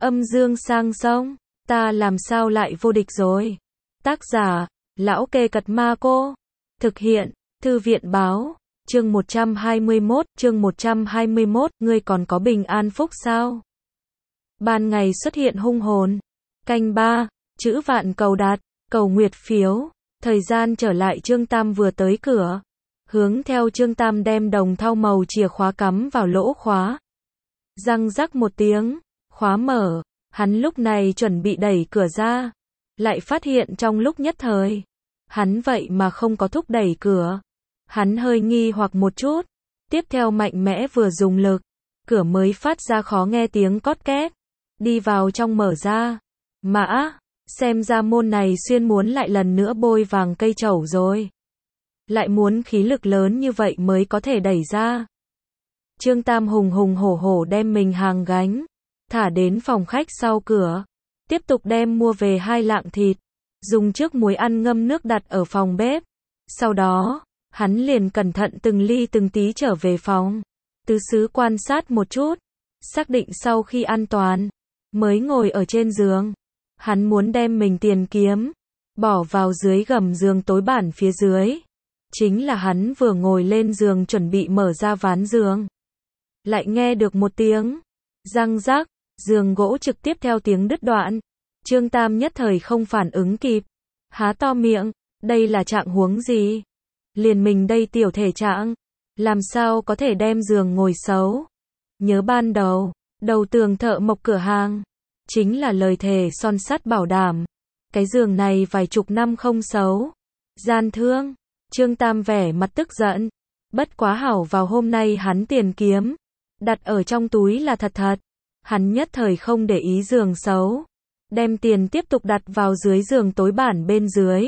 Âm dương sang sông, ta làm sao lại vô địch rồi. Tác giả, Lão Kê Cật Ma Cô. Thực hiện, Thư viện Báo. Chương 121, ngươi còn có bình an phúc sao? Ban ngày xuất hiện hung hồn. Canh 3, chữ vạn cầu đạt, cầu nguyệt phiếu. Thời gian trở lại Trương Tam vừa tới cửa. Hướng theo Trương Tam đem đồng thau màu chìa khóa cắm vào lỗ khóa. Răng rắc một tiếng, khóa mở, hắn lúc này chuẩn bị đẩy cửa ra. Lại phát hiện trong lúc nhất thời, hắn vậy mà không có thúc đẩy cửa. Hắn hơi nghi hoặc một chút, tiếp theo mạnh mẽ vừa dùng lực, cửa mới phát ra khó nghe tiếng cót két. Đi vào trong mở ra. Mã, xem ra môn này xuyên muốn lại lần nữa bôi vàng cây trầu rồi. Lại muốn khí lực lớn như vậy mới có thể đẩy ra. Trương Tam hùng hùng hổ hổ đem mình hàng gánh, thả đến phòng khách sau cửa. Tiếp tục đem mua về 2 lạng thịt, dùng trước muối ăn ngâm nước đặt ở phòng bếp. Sau đó, hắn liền cẩn thận từng ly từng tí trở về phòng. Tứ xứ quan sát một chút, xác định sau khi an toàn, mới ngồi ở trên giường. Hắn muốn đem mình tiền kiếm, bỏ vào dưới gầm giường tối bản phía dưới. Chính là hắn vừa ngồi lên giường chuẩn bị mở ra ván giường. Lại nghe được một tiếng răng rắc, giường gỗ trực tiếp theo tiếng đứt đoạn. Trương Tam nhất thời không phản ứng kịp. Há to miệng, đây là trạng huống gì? Liền mình đây tiểu thể trạng, làm sao có thể đem giường ngồi xấu? Nhớ ban đầu, đầu tường thợ mộc cửa hàng, chính là lời thề son sắt bảo đảm. Cái giường này vài chục năm không xấu. Gian thương, Trương Tam vẻ mặt tức giận. Bất quá hảo vào hôm nay hắn tiền kiếm, đặt ở trong túi là thật thật. Hắn nhất thời không để ý giường xấu. Đem tiền tiếp tục đặt vào dưới giường tối bản bên dưới.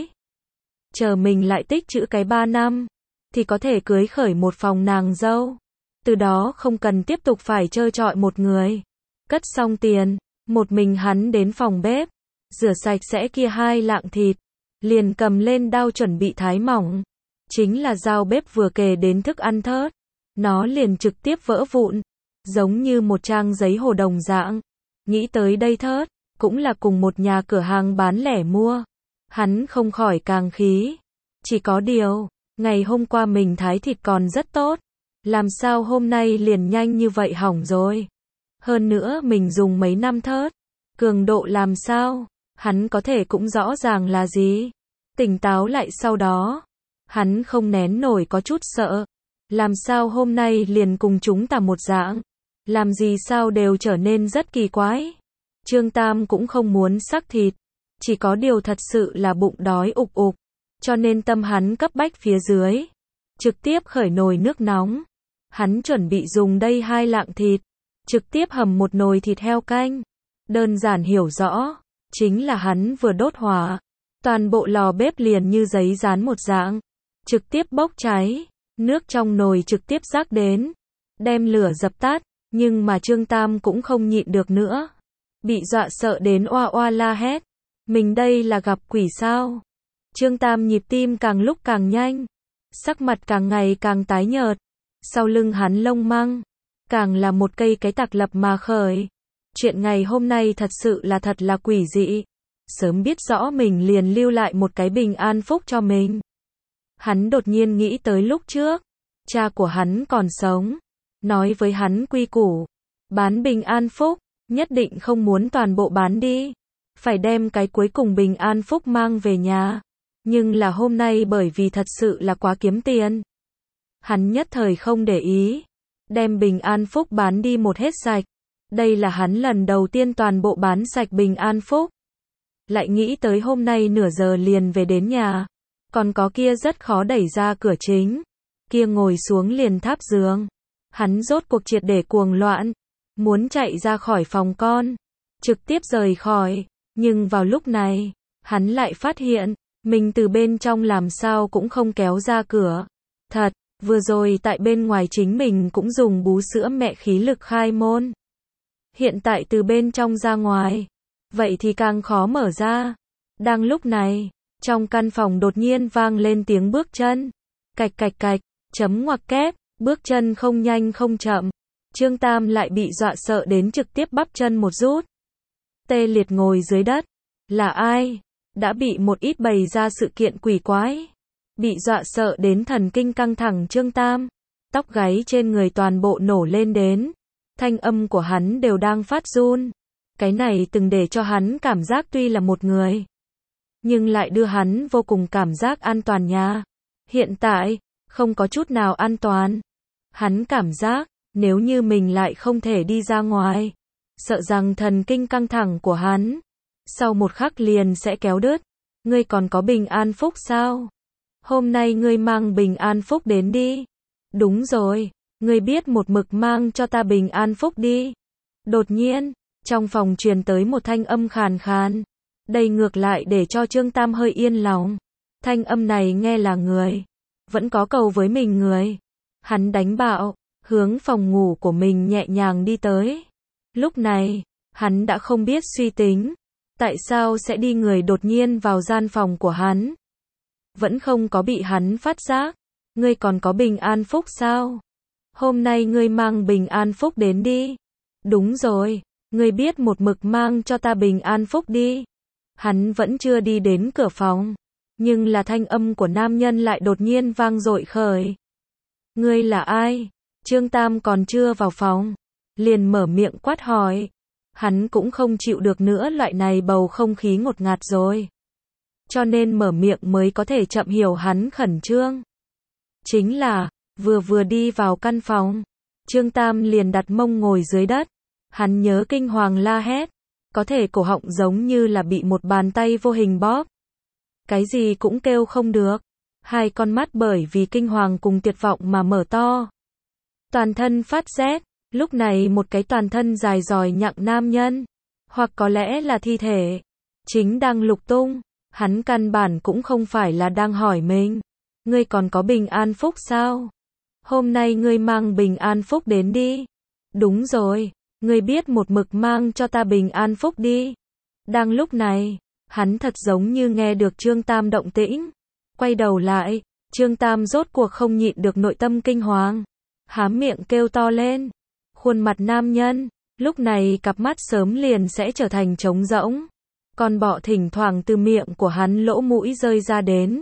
Chờ mình lại tích trữ cái 3 năm, thì có thể cưới khởi một phòng nàng dâu. Từ đó không cần tiếp tục phải trơ trọi một người. Cất xong tiền, một mình hắn đến phòng bếp, rửa sạch sẽ kia 2 lạng thịt, liền cầm lên đao chuẩn bị thái mỏng. Chính là dao bếp vừa kề đến thức ăn thớt, nó liền trực tiếp vỡ vụn, giống như một trang giấy hồ đồng dạng. Nghĩ tới đây thớt, cũng là cùng một nhà cửa hàng bán lẻ mua. Hắn không khỏi càng khí. Chỉ có điều, ngày hôm qua mình thái thịt còn rất tốt. Làm sao hôm nay liền nhanh như vậy hỏng rồi. Hơn nữa mình dùng mấy năm thớt. Cường độ làm sao, hắn có thể cũng rõ ràng là gì. Tỉnh táo lại sau đó, hắn không nén nổi có chút sợ. Làm sao hôm nay liền cùng chúng ta một dạng. Làm gì sao đều trở nên rất kỳ quái. Trương Tam cũng không muốn sắc thịt. Chỉ có điều thật sự là bụng đói ục ục. Cho nên tâm hắn cấp bách phía dưới. Trực tiếp khởi nồi nước nóng. Hắn chuẩn bị dùng đây 2 lạng thịt. Trực tiếp hầm một nồi thịt heo canh. Đơn giản hiểu rõ. Chính là hắn vừa đốt hỏa. Toàn bộ lò bếp liền như giấy dán một dạng. Trực tiếp bốc cháy. Nước trong nồi trực tiếp rác đến. Đem lửa dập tắt. Nhưng mà Trương Tam cũng không nhịn được nữa. Bị dọa sợ đến oa oa la hét. Mình đây là gặp quỷ sao? Trương Tam nhịp tim càng lúc càng nhanh. Sắc mặt càng ngày càng tái nhợt. Sau lưng hắn lông măng. Càng là một cây cái tạc lập mà khởi. Chuyện ngày hôm nay thật sự là thật là quỷ dị. Sớm biết rõ mình liền lưu lại một cái bình an phúc cho mình. Hắn đột nhiên nghĩ tới lúc trước. Cha của hắn còn sống. Nói với hắn quy củ. Bán bình an phúc. Nhất định không muốn toàn bộ bán đi. Phải đem cái cuối cùng bình an phúc mang về nhà. Nhưng là hôm nay bởi vì thật sự là quá kiếm tiền. Hắn nhất thời không để ý. Đem bình an phúc bán đi một hết sạch. Đây là hắn lần đầu tiên toàn bộ bán sạch bình an phúc. Lại nghĩ tới hôm nay nửa giờ liền về đến nhà. Còn có kia rất khó đẩy ra cửa chính. Kia ngồi xuống liền tháp giường. Hắn rốt cuộc triệt để cuồng loạn. Muốn chạy ra khỏi phòng con. Trực tiếp rời khỏi. Nhưng vào lúc này, hắn lại phát hiện, mình từ bên trong làm sao cũng không kéo ra cửa. Thật, vừa rồi tại bên ngoài chính mình cũng dùng bú sữa mẹ khí lực khai môn. Hiện tại từ bên trong ra ngoài, vậy thì càng khó mở ra. Đang lúc này, trong căn phòng đột nhiên vang lên tiếng bước chân. Cạch cạch cạch, chấm ngoặc kép, bước chân không nhanh không chậm. Trương Tam lại bị dọa sợ đến trực tiếp bắp chân một rút. tê liệt ngồi dưới đất. Là ai? Đã bị một ít bày ra sự kiện quỷ quái. Bị dọa sợ đến thần kinh căng thẳng Trương Tam. Tóc gáy trên người toàn bộ nổ lên đến. Thanh âm của hắn đều đang phát run. Cái này từng để cho hắn cảm giác tuy là một người, nhưng lại đưa hắn vô cùng cảm giác an toàn nha. Hiện tại, không có chút nào an toàn. Hắn cảm giác, nếu như mình lại không thể đi ra ngoài, sợ rằng thần kinh căng thẳng của hắn, sau một khắc liền sẽ kéo đứt. Ngươi còn có bình an phúc sao? Hôm nay ngươi mang bình an phúc đến đi. Đúng rồi, ngươi biết một mực mang cho ta bình an phúc đi. Đột nhiên, trong phòng truyền tới một thanh âm khàn khàn. Đây ngược lại để cho Trương Tam hơi yên lòng. Thanh âm này nghe là người. Vẫn có cầu với mình người. Hắn đánh bạo, hướng phòng ngủ của mình nhẹ nhàng đi tới. Lúc này, hắn đã không biết suy tính. Tại sao sẽ đi người đột nhiên vào gian phòng của hắn? Vẫn không có bị hắn phát giác. Ngươi còn có bình an phúc sao? Hôm nay ngươi mang bình an phúc đến đi. Đúng rồi, ngươi biết một mực mang cho ta bình an phúc đi. Hắn vẫn chưa đi đến cửa phòng, nhưng là thanh âm của nam nhân lại đột nhiên vang dội khởi. Ngươi là ai? Trương Tam còn chưa vào phòng, liền mở miệng quát hỏi. Hắn cũng không chịu được nữa loại này bầu không khí ngột ngạt rồi. Cho nên mở miệng mới có thể chậm hiểu hắn khẩn trương. Chính là, vừa đi vào căn phòng, Trương Tam liền đặt mông ngồi dưới đất. Hắn nhớ kinh hoàng la hét, có thể cổ họng giống như là bị một bàn tay vô hình bóp. Cái gì cũng kêu không được. Hai con mắt bởi vì kinh hoàng cùng tuyệt vọng mà mở to. Toàn thân phát rét, lúc này một cái toàn thân dài dòi nhặng nam nhân, hoặc có lẽ là thi thể, chính đang lục tung. Hắn căn bản cũng không phải là đang hỏi mình. Ngươi còn có bình an phúc sao? Hôm nay ngươi mang bình an phúc đến đi. Đúng rồi, ngươi biết một mực mang cho ta bình an phúc đi. Đang lúc này, hắn thật giống như nghe được Trương Tam động tĩnh. Quay đầu lại, Trương Tam rốt cuộc không nhịn được nội tâm kinh hoàng. Há miệng kêu to lên. Khuôn mặt nam nhân, lúc này cặp mắt sớm liền sẽ trở thành trống rỗng. Con bọ thỉnh thoảng từ miệng của hắn lỗ mũi rơi ra đến.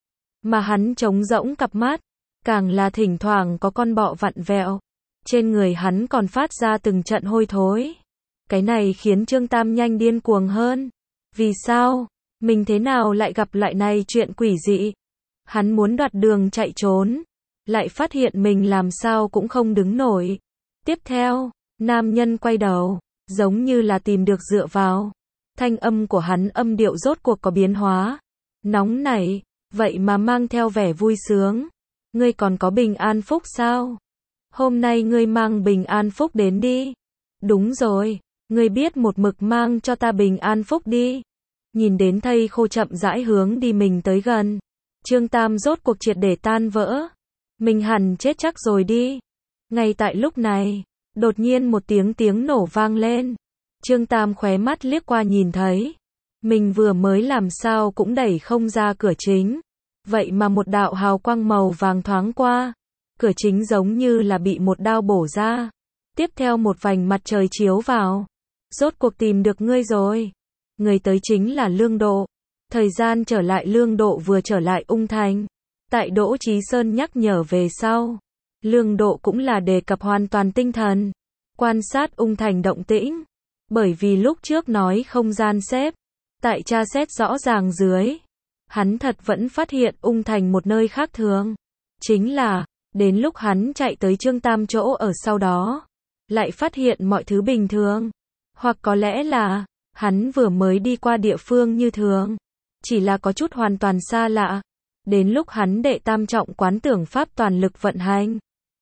Mà hắn trống rỗng cặp mắt, càng là thỉnh thoảng có con bọ vặn vẹo. Trên người hắn còn phát ra từng trận hôi thối. Cái này khiến Trương Tam nhanh điên cuồng hơn. Vì sao? Mình thế nào lại gặp lại này chuyện quỷ dị? Hắn muốn đoạt đường chạy trốn, lại phát hiện mình làm sao cũng không đứng nổi. Tiếp theo, nam nhân quay đầu, giống như là tìm được dựa vào. Thanh âm của hắn âm điệu rốt cuộc có biến hóa. Nóng nảy, vậy mà mang theo vẻ vui sướng. Ngươi còn có bình an phúc sao? Hôm nay ngươi mang bình an phúc đến đi. Đúng rồi, ngươi biết một mực mang cho ta bình an phúc đi. Nhìn đến thây khô chậm rãi hướng đi mình tới gần. Trương Tam rốt cuộc triệt để tan vỡ. Mình hẳn chết chắc rồi đi. Ngay tại lúc này, đột nhiên một tiếng nổ vang lên. Trương Tam khóe mắt liếc qua nhìn thấy. Mình vừa mới làm sao cũng đẩy không ra cửa chính. Vậy mà một đạo hào quang màu vàng thoáng qua. Cửa chính giống như là bị một đao bổ ra. Tiếp theo một vành mặt trời chiếu vào. Rốt cuộc tìm được ngươi rồi. Người tới chính là Lương Độ. Thời gian trở lại Lương Độ vừa trở lại Ung Thành. Tại Đỗ Chí Sơn nhắc nhở về sau. Lương Độ cũng là đề cập hoàn toàn tinh thần. Quan sát Ung Thành động tĩnh. Bởi vì lúc trước nói không gian xếp. Tại tra xét rõ ràng dưới. Hắn thật vẫn phát hiện Ung Thành một nơi khác thường. Chính là, đến lúc hắn chạy tới Trương Tam chỗ ở sau đó. Lại phát hiện mọi thứ bình thường. Hoặc có lẽ là, hắn vừa mới đi qua địa phương như thường. Chỉ là có chút hoàn toàn xa lạ. Đến lúc hắn đệ tam trọng quán tưởng pháp toàn lực vận hành.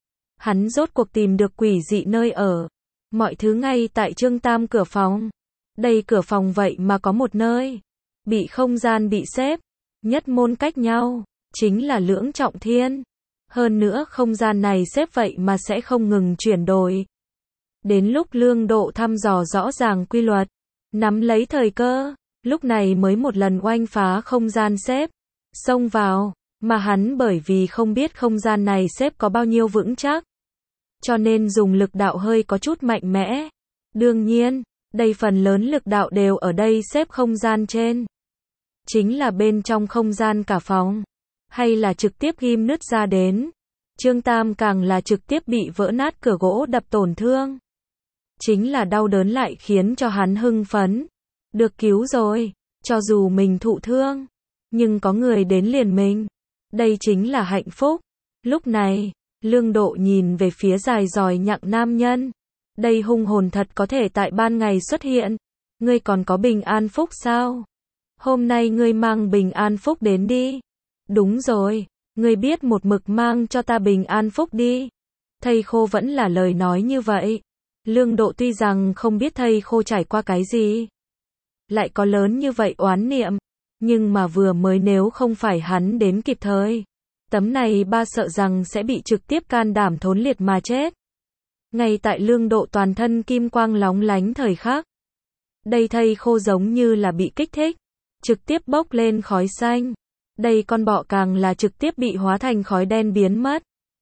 Hắn rốt cuộc tìm được quỷ dị nơi ở. Mọi thứ ngay tại Trương Tam cửa phòng. Đây cửa phòng vậy mà có một nơi. Bị không gian bị xếp. Nhất môn cách nhau. Chính là Lưỡng Trọng Thiên. Hơn nữa không gian này xếp vậy mà sẽ không ngừng chuyển đổi. Đến lúc Lương Độ thăm dò rõ ràng quy luật. Nắm lấy thời cơ. Lúc này mới một lần oanh phá không gian xếp. Xông vào. Mà hắn bởi vì không biết không gian này xếp có bao nhiêu vững chắc. Cho nên dùng lực đạo hơi có chút mạnh mẽ. Đương nhiên, Đây phần lớn lực đạo đều ở đây xếp không gian trên. Chính là bên trong không gian cả phòng. Hay là trực tiếp ghim nứt ra đến. Trương Tam càng là trực tiếp bị vỡ nát cửa gỗ đập tổn thương. Chính là đau đớn lại khiến cho hắn hưng phấn. Được cứu rồi, cho dù mình thụ thương, nhưng có người đến liền mình. Đây chính là hạnh phúc. Lúc này, Lương Độ nhìn về phía dài dòi nhặng nam nhân. Đây hung hồn thật có thể tại ban ngày xuất hiện. Ngươi còn có bình an phúc sao? Hôm nay ngươi mang bình an phúc đến đi. Đúng rồi, ngươi biết một mực mang cho ta bình an phúc đi. Thầy Khô vẫn là lời nói như vậy. Lương Độ tuy rằng không biết thầy Khô trải qua cái gì, lại có lớn như vậy oán niệm, nhưng mà vừa mới nếu không phải hắn đến kịp thời, tấm này ba sợ rằng sẽ bị trực tiếp can đảm thốn liệt mà chết. Ngay tại Lương Độ toàn thân kim quang lóng lánh thời khắc, đây thây khô giống như là bị kích thích, trực tiếp bốc lên khói xanh. Đây con bọ càng là trực tiếp bị hóa thành khói đen biến mất.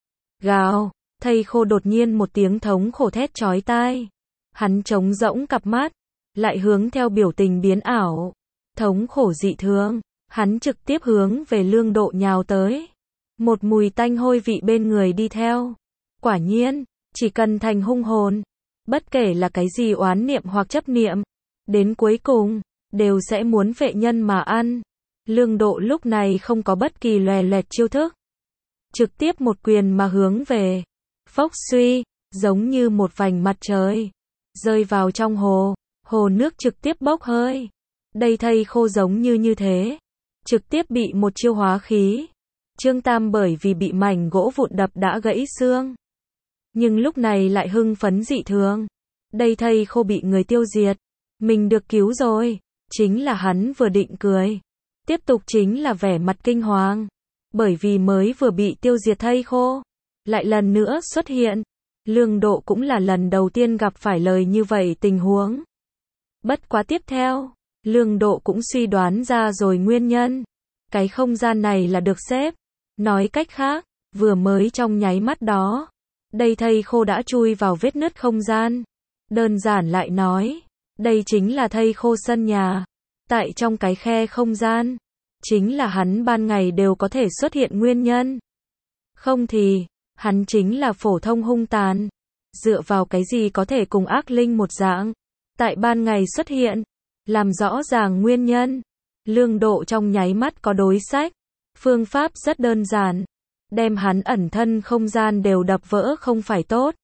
Gào, thây khô đột nhiên một tiếng thống khổ thét chói tai. Hắn trống rỗng cặp mắt, lại hướng theo biểu tình biến ảo, thống khổ dị thường, hắn trực tiếp hướng về Lương Độ nhào tới. Một mùi tanh hôi vị bên người đi theo. Quả nhiên, chỉ cần thành hung hồn, bất kể là cái gì oán niệm hoặc chấp niệm, đến cuối cùng, đều sẽ muốn phệ nhân mà ăn. Lương Độ lúc này không có bất kỳ lòe loẹt chiêu thức. Trực tiếp một quyền mà hướng về. Phốc suy, giống như một vành mặt trời. Rơi vào trong hồ, hồ nước trực tiếp bốc hơi. Đây thây khô giống như thế. Trực tiếp bị một chiêu hóa khí. Trương Tam bởi vì bị mảnh gỗ vụn đập đã gãy xương. Nhưng lúc này lại hưng phấn dị thường. Đây thây khô bị người tiêu diệt. Mình được cứu rồi. Chính là hắn vừa định cười. Tiếp tục chính là vẻ mặt kinh hoàng. Bởi vì mới vừa bị tiêu diệt thây khô. Lại lần nữa xuất hiện. Lương Độ cũng là lần đầu tiên gặp phải lời như vậy tình huống. Bất quá tiếp theo, Lương Độ cũng suy đoán ra rồi nguyên nhân. Cái không gian này là được xếp. Nói cách khác, vừa mới trong nháy mắt đó, đây thây khô đã chui vào vết nứt không gian. Đơn giản lại nói, đây chính là thây khô sân nhà. Tại trong cái khe không gian, chính là hắn ban ngày đều có thể xuất hiện nguyên nhân. Không thì, hắn chính là phổ thông hung tàn. Dựa vào cái gì có thể cùng ác linh một dạng, tại ban ngày xuất hiện, làm rõ ràng nguyên nhân. Lương Độ trong nháy mắt có đối sách. Phương pháp rất đơn giản. Đem hắn ẩn thân không gian đều đập vỡ không phải tốt.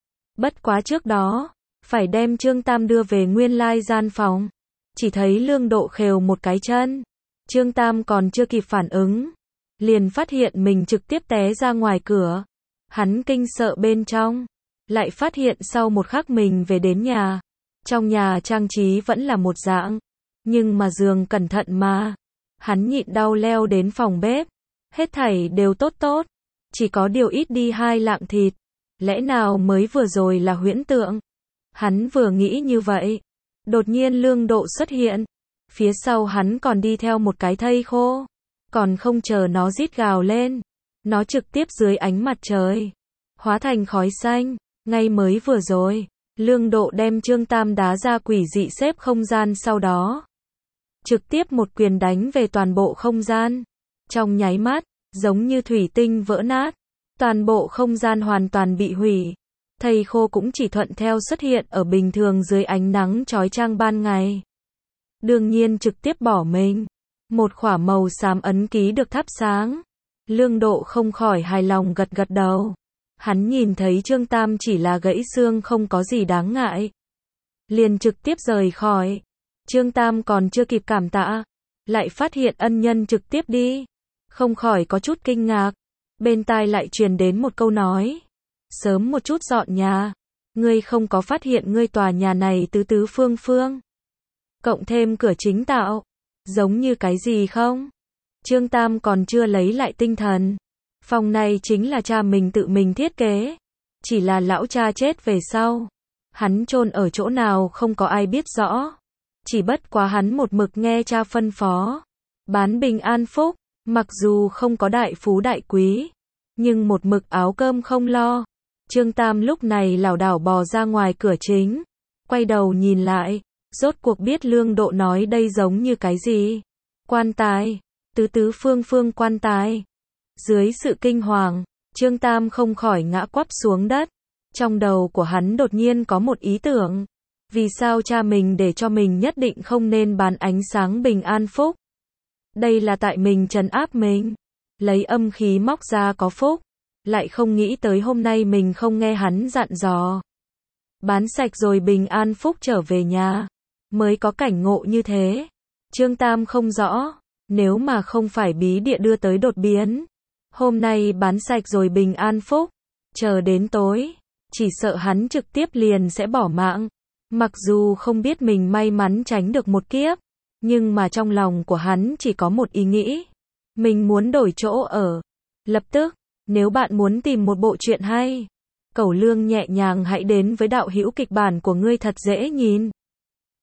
Bất quá trước đó, phải đem Trương Tam đưa về nguyên lai gian phòng. Chỉ thấy Lương Độ khều một cái chân. Trương Tam còn chưa kịp phản ứng. Liền phát hiện mình trực tiếp té ra ngoài cửa. Hắn kinh sợ bên trong. Lại phát hiện sau một khắc mình về đến nhà. Trong nhà trang trí vẫn là một dạng. Nhưng mà giường cẩn thận mà. Hắn nhịn đau leo đến phòng bếp. Hết thảy đều tốt tốt. Chỉ có điều ít đi 2 lạng thịt. Lẽ nào mới vừa rồi là huyễn tượng? Hắn vừa nghĩ như vậy. Đột nhiên Lương Độ xuất hiện. Phía sau hắn còn đi theo một cái thây khô. Còn không chờ nó rít gào lên. Nó trực tiếp dưới ánh mặt trời. Hóa thành khói xanh. Ngay mới vừa rồi. Lương Độ đem Trương Tam đá ra quỷ dị xếp không gian sau đó. Trực tiếp một quyền đánh về toàn bộ không gian. Trong nháy mắt, giống như thủy tinh vỡ nát. Toàn bộ không gian hoàn toàn bị hủy. Thầy khô cũng chỉ thuận theo xuất hiện ở bình thường dưới ánh nắng chói chang ban ngày. Đương nhiên trực tiếp bỏ mình. Một khỏa màu xám ấn ký được thắp sáng. Lương Độ không khỏi hài lòng gật gật đầu. Hắn nhìn thấy Trương Tam chỉ là gãy xương không có gì đáng ngại. Liền trực tiếp rời khỏi. Trương Tam còn chưa kịp cảm tạ. Lại phát hiện ân nhân trực tiếp đi. Không khỏi có chút kinh ngạc. Bên tai lại truyền đến một câu nói. Sớm một chút dọn nhà. Ngươi không có phát hiện ngươi tòa nhà này tứ tứ phương phương. Cộng thêm cửa chính tạo. Giống như cái gì không? Trương Tam còn chưa lấy lại tinh thần. Phòng này chính là cha mình tự mình thiết kế. Chỉ là lão cha chết về sau. Hắn chôn ở chỗ nào không có ai biết rõ. Chỉ bất quá hắn một mực nghe cha phân phó. Bán bình an phúc. Mặc dù không có đại phú đại quý. Nhưng một mực áo cơm không lo. Trương Tam lúc này lảo đảo bò ra ngoài cửa chính. quay đầu nhìn lại, rốt cuộc biết Lương Độ nói đây giống như cái gì? Quan tài, tứ phương phương quan tài. Dưới sự kinh hoàng, Trương Tam không khỏi ngã quắp xuống đất. Trong đầu của hắn đột nhiên có một ý tưởng. Vì sao cha mình để cho mình nhất định không nên bán ánh sáng bình an phúc? Đây là tại mình trấn áp mình. Lấy âm khí móc ra có phúc. Lại không nghĩ tới hôm nay mình không nghe hắn dặn dò. Bán sạch rồi bình an phúc trở về nhà. Mới có cảnh ngộ như thế. Trương Tam không rõ. Nếu mà không phải bí địa đưa tới đột biến. Hôm nay bán sạch rồi bình an phúc. Chờ đến tối. Chỉ sợ hắn trực tiếp liền sẽ bỏ mạng. Mặc dù không biết mình may mắn tránh được một kiếp. Nhưng mà trong lòng của hắn chỉ có một ý nghĩ. Mình muốn đổi chỗ ở. Lập tức, nếu bạn muốn tìm một bộ truyện hay, Cẩu Lương nhẹ nhàng hãy đến với đạo hữu kịch bản của ngươi thật dễ nhìn.